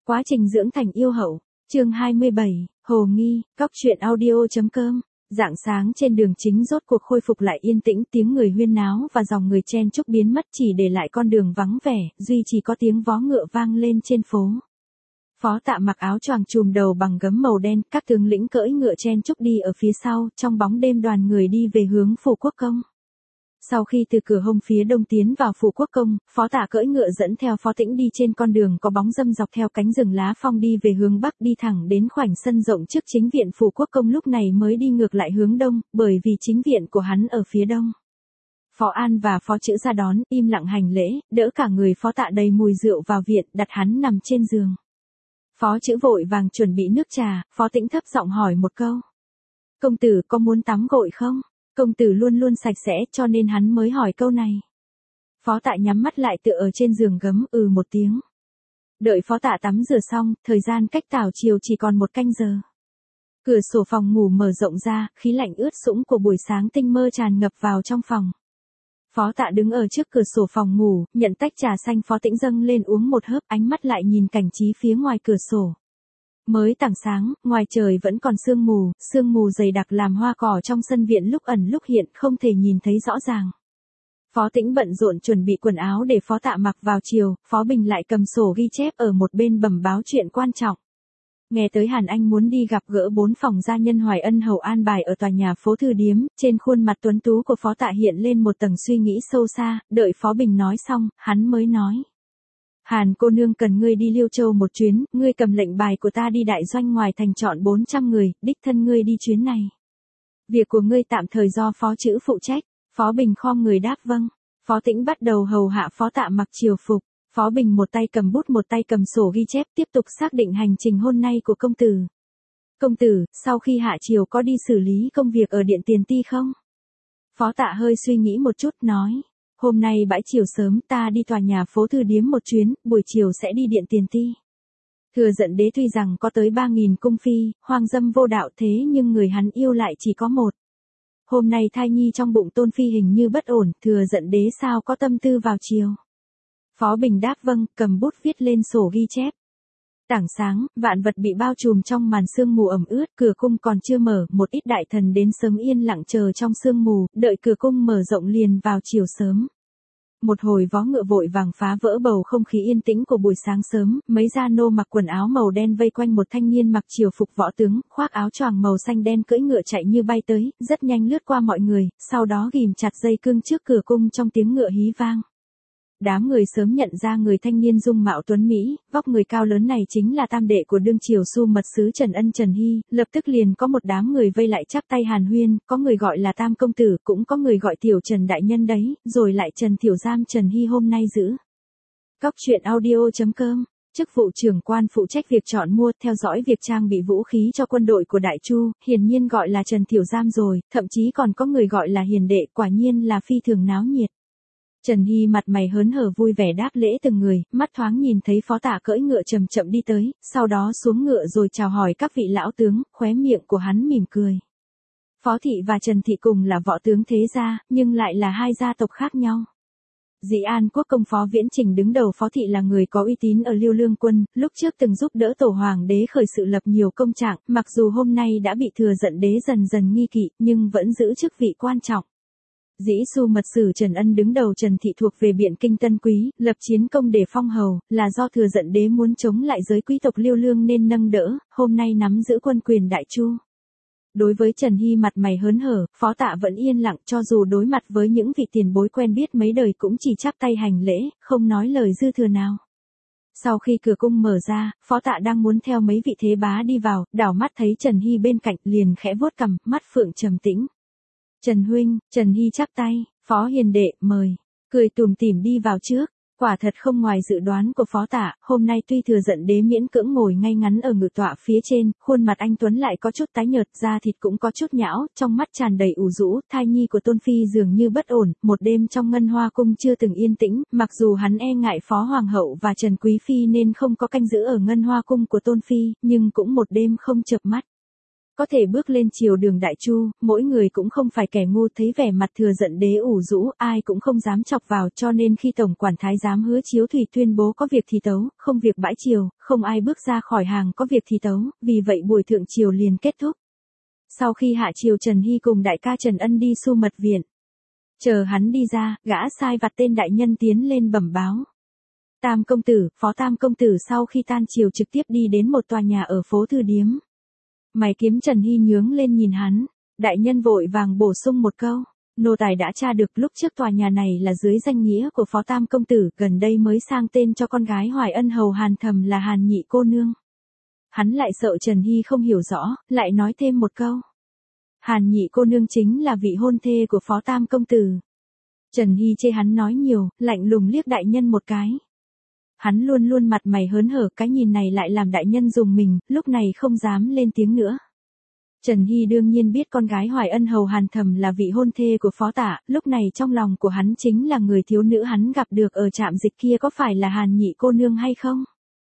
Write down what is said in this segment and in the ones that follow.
Quá trình dưỡng thành yêu hậu. Chương 27, Hồ Nghi, Cóc truyện audio.com. Rạng sáng trên đường chính rốt cuộc khôi phục lại yên tĩnh, tiếng người huyên náo và dòng người chen chúc biến mất, chỉ để lại con đường vắng vẻ, duy chỉ có tiếng vó ngựa vang lên trên phố. Phó Tạ mặc áo choàng trùm đầu bằng gấm màu đen, các tướng lĩnh cưỡi ngựa chen chúc đi ở phía sau, trong bóng đêm đoàn người đi về hướng Phủ Quốc Công. Sau khi từ cửa hông phía đông tiến vào Phủ Quốc Công, Phó Tạ cưỡi ngựa dẫn theo Phó Tĩnh đi trên con đường có bóng râm dọc theo cánh rừng lá phong đi về hướng bắc, đi thẳng đến khoảnh sân rộng trước chính viện Phủ Quốc Công, lúc này mới đi ngược lại hướng đông, bởi vì chính viện của hắn ở phía đông. Phó An và Phó Chữ ra đón, im lặng hành lễ, đỡ cả người Phó Tạ đầy mùi rượu vào viện, đặt hắn nằm trên giường. Phó Chữ vội vàng chuẩn bị nước trà, Phó Tĩnh thấp giọng hỏi một câu. Công tử có muốn tắm gội không? Công tử luôn luôn sạch sẽ cho nên hắn mới hỏi câu này. Phó Tạ nhắm mắt lại tựa ở trên giường gấm một tiếng. Đợi Phó Tạ tắm rửa xong, thời gian cách tảo chiều chỉ còn 1 canh giờ. Cửa sổ phòng ngủ mở rộng ra, khí lạnh ướt sũng của buổi sáng tinh mơ tràn ngập vào trong phòng. Phó Tạ đứng ở trước cửa sổ phòng ngủ, nhận tách trà xanh Phó Tĩnh dâng lên uống một hớp, ánh mắt lại nhìn cảnh trí phía ngoài cửa sổ. Mới tảng sáng, ngoài trời vẫn còn sương mù dày đặc làm hoa cỏ trong sân viện lúc ẩn lúc hiện, không thể nhìn thấy rõ ràng. Phó Tĩnh bận rộn chuẩn bị quần áo để Phó Tạ mặc vào chiều, Phó Bình lại cầm sổ ghi chép ở một bên bẩm báo chuyện quan trọng. Nghe tới Hàn Anh muốn đi gặp gỡ 4 phòng gia nhân Hoài Ân hầu an bài ở tòa nhà phố Thư Điếm, trên khuôn mặt tuấn tú của Phó Tạ hiện lên một tầng suy nghĩ sâu xa, đợi Phó Bình nói xong, hắn mới nói. Hàn cô nương cần ngươi đi Liêu Châu một chuyến, ngươi cầm lệnh bài của ta đi đại doanh ngoài thành chọn 400 người, đích thân ngươi đi chuyến này. Việc của ngươi tạm thời do Phó Chữ phụ trách. Phó Bình khom người đáp vâng. Phó Tĩnh bắt đầu hầu hạ Phó Tạ mặc triều phục. Phó Bình một tay cầm bút một tay cầm sổ ghi chép, tiếp tục xác định hành trình hôm nay của công tử. Công tử, sau khi hạ triều có đi xử lý công việc ở Điện Tiền Ti không? Phó Tạ hơi suy nghĩ một chút, nói. Hôm nay bãi chiều sớm ta đi tòa nhà phố Thư Điếm một chuyến, buổi chiều sẽ đi Điện Tiền Ti. Thừa Dận Đế tuy rằng có tới 3.000 cung phi, hoang dâm vô đạo thế nhưng người hắn yêu lại chỉ có một. Hôm nay thai nhi trong bụng Tôn Phi hình như bất ổn, Thừa Dận Đế sao có tâm tư vào chiều. Phó Bình đáp vâng, cầm bút viết lên sổ ghi chép. Tảng sáng, vạn vật bị bao trùm trong màn sương mù ẩm ướt, cửa cung còn chưa mở, một ít đại thần đến sớm yên lặng chờ trong sương mù, đợi cửa cung mở rộng liền vào chiều sớm. Một hồi vó ngựa vội vàng phá vỡ bầu không khí yên tĩnh của buổi sáng sớm, mấy gia nô mặc quần áo màu đen vây quanh một thanh niên mặc triều phục võ tướng, khoác áo choàng màu xanh đen cưỡi ngựa chạy như bay tới, rất nhanh lướt qua mọi người, sau đó ghim chặt dây cương trước cửa cung trong tiếng ngựa hí vang. Đám người sớm nhận ra người thanh niên dung mạo tuấn Mỹ, vóc người cao lớn này chính là tam đệ của đương triều Xu mật sứ Trần Ân Trần Hy, lập tức liền có một đám người vây lại chắp tay hàn huyên, có người gọi là Tam công tử, cũng có người gọi Tiểu Trần đại nhân đấy, rồi lại Trần Tiểu Giam Trần Hy hôm nay giữ. Cóc truyện audio.com, chức vụ trưởng quan phụ trách việc chọn mua, theo dõi việc trang bị vũ khí cho quân đội của Đại Chu, hiển nhiên gọi là Trần Tiểu Giam rồi, thậm chí còn có người gọi là Hiền đệ, quả nhiên là phi thường náo nhiệt. Trần Hy mặt mày hớn hở vui vẻ đáp lễ từng người, mắt thoáng nhìn thấy Phó Tạ cưỡi ngựa chậm chậm đi tới, sau đó xuống ngựa rồi chào hỏi các vị lão tướng, khóe miệng của hắn mỉm cười. Phó Thị và Trần Thị cùng là võ tướng thế gia, nhưng lại là hai gia tộc khác nhau. Dĩ An Quốc công Phó Viễn Trình đứng đầu Phó Thị là người có uy tín ở Liêu Lương quân, lúc trước từng giúp đỡ Tổ Hoàng đế khởi sự lập nhiều công trạng, mặc dù hôm nay đã bị Thừa Dận Đế dần dần nghi kỵ, nhưng vẫn giữ chức vị quan trọng. Dĩ Xu mật sử Trần Ân đứng đầu Trần Thị thuộc về Biện Kinh Tân Quý, lập chiến công để phong hầu, là do Thừa Dận Đế muốn chống lại giới quý tộc Liêu Lương nên nâng đỡ, hôm nay nắm giữ quân quyền Đại Chu. Đối với Trần Hy mặt mày hớn hở, Phó Tạ vẫn yên lặng, cho dù đối mặt với những vị tiền bối quen biết mấy đời cũng chỉ chắp tay hành lễ, không nói lời dư thừa nào. Sau khi cửa cung mở ra, Phó Tạ đang muốn theo mấy vị thế bá đi vào, đảo mắt thấy Trần Hy bên cạnh, liền khẽ vuốt cằm, mắt phượng trầm tĩnh. Trần huynh, Trần Hy chắp tay, Phó Hiền đệ, mời, cười tủm tỉm đi vào trước. Quả thật không ngoài dự đoán của Phó Tạ, hôm nay tuy Thừa Dận Đế miễn cưỡng ngồi ngay ngắn ở ngự tọa phía trên, khuôn mặt anh tuấn lại có chút tái nhợt, da thịt cũng có chút nhão, trong mắt tràn đầy ủ rũ, thai nhi của Tôn Phi dường như bất ổn, một đêm trong Ngân Hoa cung chưa từng yên tĩnh, mặc dù hắn e ngại Phó Hoàng hậu và Trần Quý Phi nên không có canh giữ ở Ngân Hoa cung của Tôn Phi, nhưng cũng một đêm không chợp mắt. Có thể bước lên triều đường đại chu, mỗi người cũng không phải kẻ ngu, thấy vẻ mặt thừa giận đế ủ rũ, ai cũng không dám chọc vào, cho nên khi tổng quản thái giám Hứa Chiếu Thủy tuyên bố có việc thì tấu, không việc bãi triều, không ai bước ra khỏi hàng có việc thì tấu, vì vậy buổi thượng triều liền kết thúc. Sau khi hạ triều, Trần Hy cùng đại ca Trần Ân đi Xu Mật Viện. Chờ hắn đi ra, gã sai vặt tên đại nhân tiến lên bẩm báo. Tam công tử, phó tam công tử sau khi tan triều trực tiếp đi đến một tòa nhà ở phố Thư Điếm. Mày kiếm Trần Hy nhướng lên nhìn hắn, đại nhân vội vàng bổ sung một câu, nô tài đã tra được lúc trước tòa nhà này là dưới danh nghĩa của phó tam công tử, gần đây mới sang tên cho con gái Hoài Ân hầu Hàn Thầm là Hàn nhị cô nương. Hắn lại sợ Trần Hy không hiểu rõ, lại nói thêm một câu. Hàn nhị cô nương chính là vị hôn thê của phó tam công tử. Trần Hy chê hắn nói nhiều, lạnh lùng liếc đại nhân một cái. Hắn luôn luôn mặt mày hớn hở, cái nhìn này lại làm đại nhân dùng mình, lúc này không dám lên tiếng nữa. Trần Hy đương nhiên biết con gái Hoài Ân hầu Hàn Thầm là vị hôn thê của phó tả, lúc này trong lòng của hắn chính là người thiếu nữ hắn gặp được ở trạm dịch kia có phải là Hàn nhị cô nương hay không?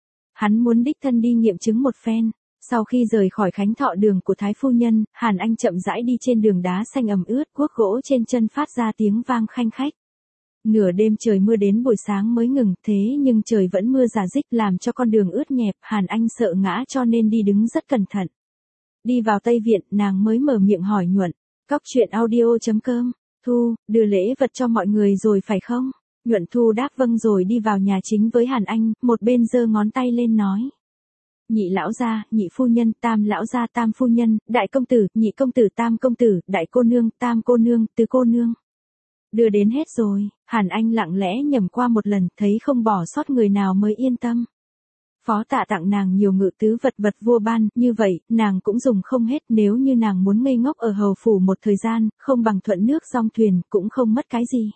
Hắn muốn đích thân đi nghiệm chứng một phen. Sau khi rời khỏi khánh thọ đường của Thái Phu Nhân, Hàn Anh chậm rãi đi trên đường đá xanh ẩm ướt, guốc gỗ trên chân phát ra tiếng vang khanh khách. Nửa đêm trời mưa đến buổi sáng mới ngừng, thế nhưng trời vẫn mưa rả rích làm cho con đường ướt nhẹp, Hàn Anh sợ ngã cho nên đi đứng rất cẩn thận. Đi vào Tây Viện, nàng mới mở miệng hỏi Nhuận, Cóc truyện audio.com, Thu, đưa lễ vật cho mọi người rồi phải không? Nhuận Thu đáp vâng rồi đi vào nhà chính với Hàn Anh, một bên giơ ngón tay lên nói. Nhị lão gia, nhị phu nhân, tam lão gia, tam phu nhân, đại công tử, nhị công tử, tam công tử, đại cô nương, tam cô nương, tứ cô nương. Đưa đến hết rồi, Hàn Anh lặng lẽ nhẩm qua một lần, thấy không bỏ sót người nào mới yên tâm. Phó tạ tặng nàng nhiều ngự tứ vật vua ban, như vậy, nàng cũng dùng không hết, nếu như nàng muốn ngây ngốc ở hầu phủ một thời gian, không bằng thuận nước song thuyền, cũng không mất cái gì.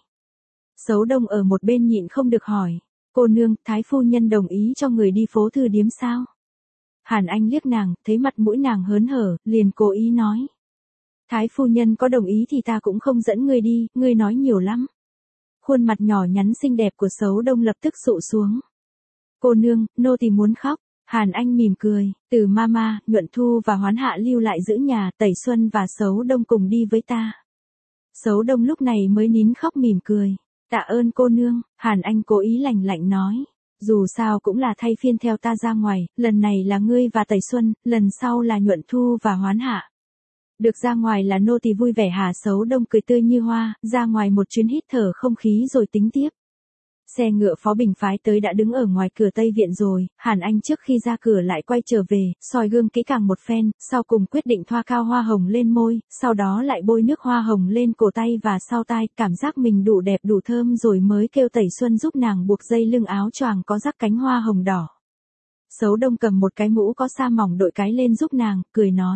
Sấu Đông ở một bên nhịn không được hỏi, cô nương, thái phu nhân đồng ý cho người đi phố Thư Điếm sao? Hàn Anh liếc nàng, thấy mặt mũi nàng hớn hở, liền cố ý nói. Thái phu nhân có đồng ý thì ta cũng không dẫn ngươi đi, ngươi nói nhiều lắm. Khuôn mặt nhỏ nhắn xinh đẹp của Sấu Đông lập tức sụ xuống. Cô nương, nô tỳ muốn khóc. Hàn Anh mỉm cười, từ mama, Nhuận Thu và Hoán Hạ lưu lại giữ nhà, Tẩy Xuân và Sấu Đông cùng đi với ta. Sấu Đông lúc này mới nín khóc mỉm cười. Tạ ơn cô nương, Hàn Anh cố ý lạnh lạnh nói. Dù sao cũng là thay phiên theo ta ra ngoài, lần này là ngươi và Tẩy Xuân, lần sau là Nhuận Thu và Hoán Hạ. Được ra ngoài là nô tỳ vui vẻ hả? Sấu Đông cười tươi như hoa, ra ngoài một chuyến hít thở không khí rồi tính tiếp. Xe ngựa Phó Bình phái tới đã đứng ở ngoài cửa Tây Viện rồi, Hàn Anh trước khi ra cửa lại quay trở về, soi gương kỹ càng một phen, sau cùng quyết định thoa cao hoa hồng lên môi, sau đó lại bôi nước hoa hồng lên cổ tay và sau tai, cảm giác mình đủ đẹp đủ thơm rồi mới kêu Tẩy Xuân giúp nàng buộc dây lưng áo choàng có rắc cánh hoa hồng đỏ. Sấu Đông cầm một cái mũ có sa mỏng đội cái lên giúp nàng, cười nói.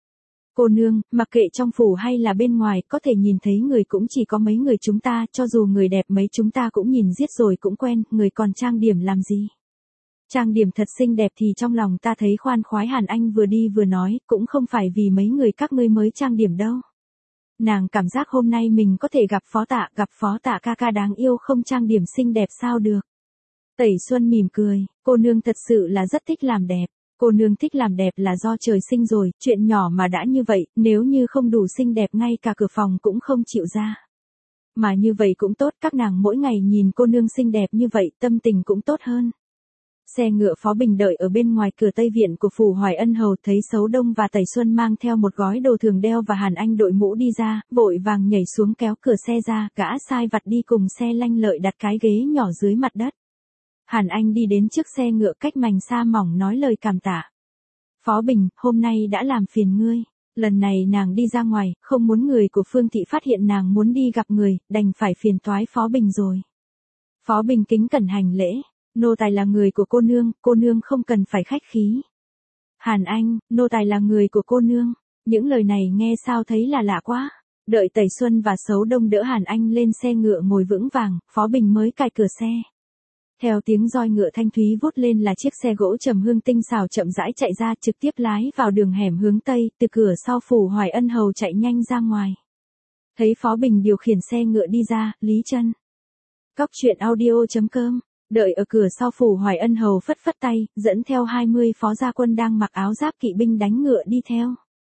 Cô nương, mặc kệ trong phủ hay là bên ngoài, có thể nhìn thấy người cũng chỉ có mấy người chúng ta, cho dù người đẹp mấy chúng ta cũng nhìn giết rồi cũng quen, người còn trang điểm làm gì? Trang điểm thật xinh đẹp thì trong lòng ta thấy khoan khoái. Hàn Anh vừa đi vừa nói, cũng không phải vì mấy người các ngươi mới trang điểm đâu. Nàng cảm giác hôm nay mình có thể gặp phó tạ ca ca đáng yêu không trang điểm xinh đẹp sao được. Tẩy Xuân mỉm cười, cô nương thật sự là rất thích làm đẹp. Cô nương thích làm đẹp là do trời sinh rồi, chuyện nhỏ mà đã như vậy, nếu như không đủ xinh đẹp ngay cả cửa phòng cũng không chịu ra. Mà như vậy cũng tốt, các nàng mỗi ngày nhìn cô nương xinh đẹp như vậy, tâm tình cũng tốt hơn. Xe ngựa Phó Bình đợi ở bên ngoài cửa Tây Viện của phủ Hoài Ân hầu, thấy Sấu Đông và Tẩy Xuân mang theo một gói đồ thường đeo và Hàn Anh đội mũ đi ra, vội vàng nhảy xuống kéo cửa xe ra, gã sai vặt đi cùng xe lanh lợi đặt cái ghế nhỏ dưới mặt đất. Hàn Anh đi đến trước xe ngựa cách mành sa mỏng nói lời cảm tạ. Phó Bình, hôm nay đã làm phiền ngươi. Lần này nàng đi ra ngoài, không muốn người của Phương Thị phát hiện nàng muốn đi gặp người, đành phải phiền toái Phó Bình rồi. Phó Bình kính cẩn hành lễ. Nô tài là người của cô nương không cần phải khách khí. Hàn Anh, nô tài là người của cô nương. Những lời này nghe sao thấy là lạ quá. Đợi Tẩy Xuân và Sấu Đông đỡ Hàn Anh lên xe ngựa ngồi vững vàng, Phó Bình mới cài cửa xe. Theo tiếng roi ngựa thanh thúy vút lên là chiếc xe gỗ trầm hương tinh xảo chậm rãi chạy ra, trực tiếp lái vào đường hẻm hướng Tây, từ cửa sau phủ Hoài Ân hầu chạy nhanh ra ngoài. Thấy Phó Bình điều khiển xe ngựa đi ra, Lý Chân. Cóc truyện audio.com, đợi ở cửa sau phủ Hoài Ân hầu phất phất tay, dẫn theo 20 phó gia quân đang mặc áo giáp kỵ binh đánh ngựa đi theo.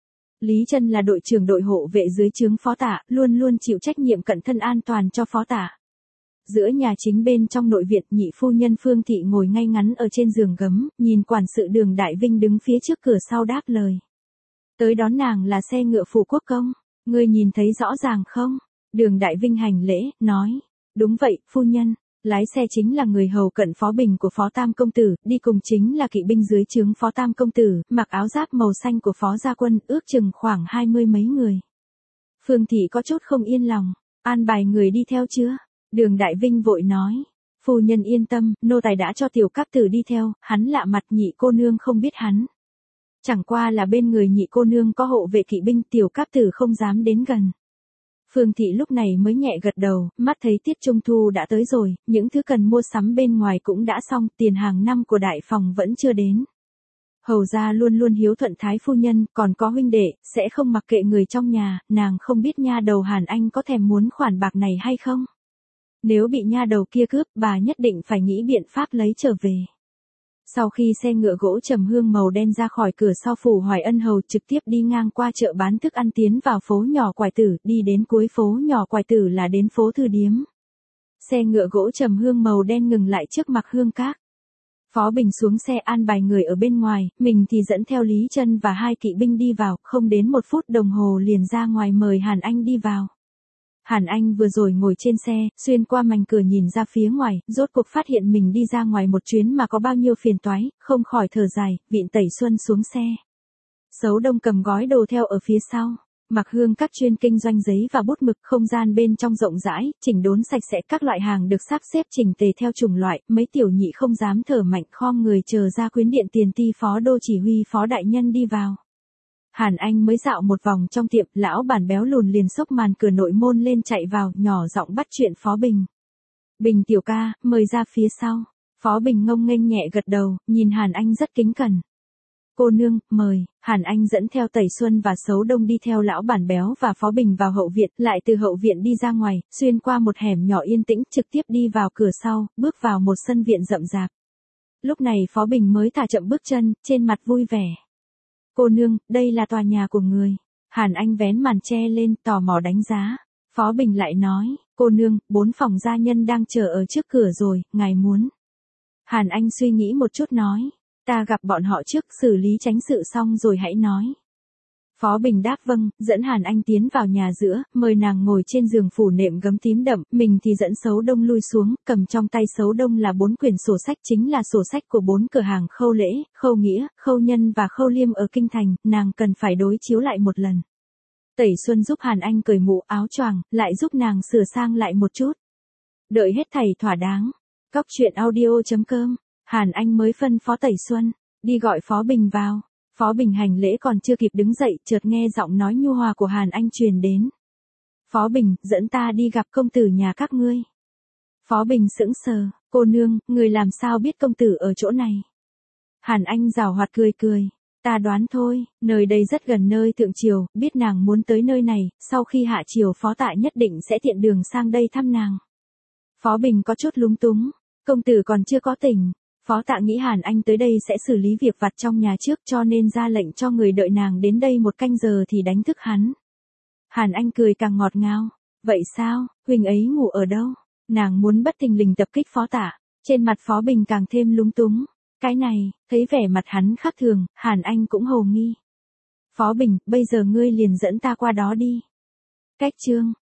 Lý Trân là đội trưởng đội hộ vệ dưới trướng phó tạ, luôn luôn chịu trách nhiệm cận thân an toàn cho phó tạ. Giữa nhà chính bên trong nội viện, nhị phu nhân Phương Thị ngồi ngay ngắn ở trên giường gấm, nhìn quản sự Đường Đại Vinh đứng phía trước cửa sau đáp lời. Tới đón nàng là xe ngựa phủ quốc công, ngươi nhìn thấy rõ ràng không? Đường Đại Vinh hành lễ, nói. Đúng vậy, phu nhân. Lái xe chính là người hầu cận phó bình của phó tam công tử, đi cùng chính là kỵ binh dưới trướng phó tam công tử, mặc áo giáp màu xanh của phó gia quân, ước chừng khoảng 20 mấy người. Phương Thị có chút không yên lòng, an bài người đi theo chưa? Đường Đại Vinh vội nói. Phu nhân yên tâm, nô tài đã cho tiểu cáp tử đi theo, hắn lạ mặt, nhị cô nương không biết hắn. Chẳng qua là bên người nhị cô nương có hộ vệ kỵ binh, tiểu cáp tử không dám đến gần. Phương Thị lúc này mới nhẹ gật đầu, mắt thấy tiết trung thu đã tới rồi, những thứ cần mua sắm bên ngoài cũng đã xong, tiền hàng năm của đại phòng vẫn chưa đến. Hầu gia luôn luôn hiếu thuận thái phu nhân, còn có huynh đệ, sẽ không mặc kệ người trong nhà, nàng không biết nha đầu Hàn Anh có thèm muốn khoản bạc này hay không. Nếu bị nha đầu kia cướp, bà nhất định phải nghĩ biện pháp lấy trở về. Sau khi xe ngựa gỗ trầm hương màu đen ra khỏi cửa sau phủ Hoài Ân hầu trực tiếp đi ngang qua chợ bán thức ăn tiến vào phố nhỏ Quài Tử, đi đến cuối phố nhỏ Quài Tử là đến phố Thư Điếm. Xe ngựa gỗ trầm hương màu đen ngừng lại trước mặt Hương Các. Phó Bình xuống xe an bài người ở bên ngoài, mình thì dẫn theo Lý Trân và 2 kỵ binh đi vào, không đến 1 phút đồng hồ liền ra ngoài mời Hàn Anh đi vào. Hàn Anh vừa rồi ngồi trên xe, xuyên qua mảnh cửa nhìn ra phía ngoài, rốt cuộc phát hiện mình đi ra ngoài một chuyến mà có bao nhiêu phiền toái, không khỏi thở dài, vịn Tẩy Xuân xuống xe. Sấu Đông cầm gói đồ theo ở phía sau. Mặc Hương Các chuyên kinh doanh giấy và bút mực, không gian bên trong rộng rãi, chỉnh đốn sạch sẽ, các loại hàng được sắp xếp chỉnh tề theo chủng loại, mấy tiểu nhị không dám thở mạnh, khom người chờ ra quyến điện tiền ti phó đô chỉ huy phó đại nhân đi vào. Hàn Anh mới dạo một vòng trong tiệm, lão bản béo lùn liền xốc màn cửa nội môn lên chạy vào, nhỏ giọng bắt chuyện Phó Bình. Bình tiểu ca, mời ra phía sau. Phó Bình ngông nghênh nhẹ gật đầu, nhìn Hàn Anh rất kính cẩn. Cô nương, mời. Hàn Anh dẫn theo Tẩy Xuân và Sấu Đông đi theo lão bản béo và Phó Bình vào hậu viện, lại từ hậu viện đi ra ngoài, xuyên qua một hẻm nhỏ yên tĩnh, trực tiếp đi vào cửa sau, bước vào một sân viện rậm rạp. Lúc này Phó Bình mới thả chậm bước chân, trên mặt vui vẻ. Cô nương, đây là tòa nhà của người. Hàn Anh vén màn che lên, tò mò đánh giá. Phó Bình lại nói, cô nương, 4 phòng gia nhân đang chờ ở trước cửa rồi, ngài muốn. Hàn Anh suy nghĩ một chút nói, ta gặp bọn họ trước, xử lý chánh sự xong rồi hãy nói. Phó Bình đáp vâng, dẫn Hàn Anh tiến vào nhà giữa, mời nàng ngồi trên giường phủ nệm gấm tím đậm, mình thì dẫn Sấu Đông lui xuống, cầm trong tay Sấu Đông là 4 quyển sổ sách, chính là sổ sách của 4 cửa hàng Khâu Lễ, Khâu Nghĩa, Khâu Nhân và Khâu Liêm ở Kinh Thành, nàng cần phải đối chiếu lại một lần. Tẩy Xuân giúp Hàn Anh cởi mũ áo choàng, lại giúp nàng sửa sang lại một chút. Đợi hết thảy thỏa đáng. Cóc truyện audio.com, Hàn Anh mới phân phó Tẩy Xuân, đi gọi Phó Bình vào. Phó Bình hành lễ còn chưa kịp đứng dậy, chợt nghe giọng nói nhu hòa của Hàn Anh truyền đến. Phó Bình, dẫn ta đi gặp công tử nhà các ngươi. Phó Bình sững sờ, cô nương, người làm sao biết công tử ở chỗ này? Hàn Anh giảo hoạt cười cười, ta đoán thôi, nơi đây rất gần nơi thượng triều, biết nàng muốn tới nơi này, sau khi hạ triều Phó Tạ nhất định sẽ tiện đường sang đây thăm nàng. Phó Bình có chút lúng túng, công tử còn chưa có tỉnh. Phó Tạ nghĩ Hàn Anh tới đây sẽ xử lý việc vặt trong nhà trước, cho nên ra lệnh cho người đợi nàng đến đây 1 canh giờ thì đánh thức hắn. Hàn Anh cười càng ngọt ngào. Vậy sao, huynh ấy ngủ ở đâu? Nàng muốn bất thình lình tập kích Phó Tạ. Trên mặt Phó Bình càng thêm lúng túng. Cái này, thấy vẻ mặt hắn khác thường, Hàn Anh cũng hồ nghi. Phó Bình, bây giờ ngươi liền dẫn ta qua đó đi. Cách chương.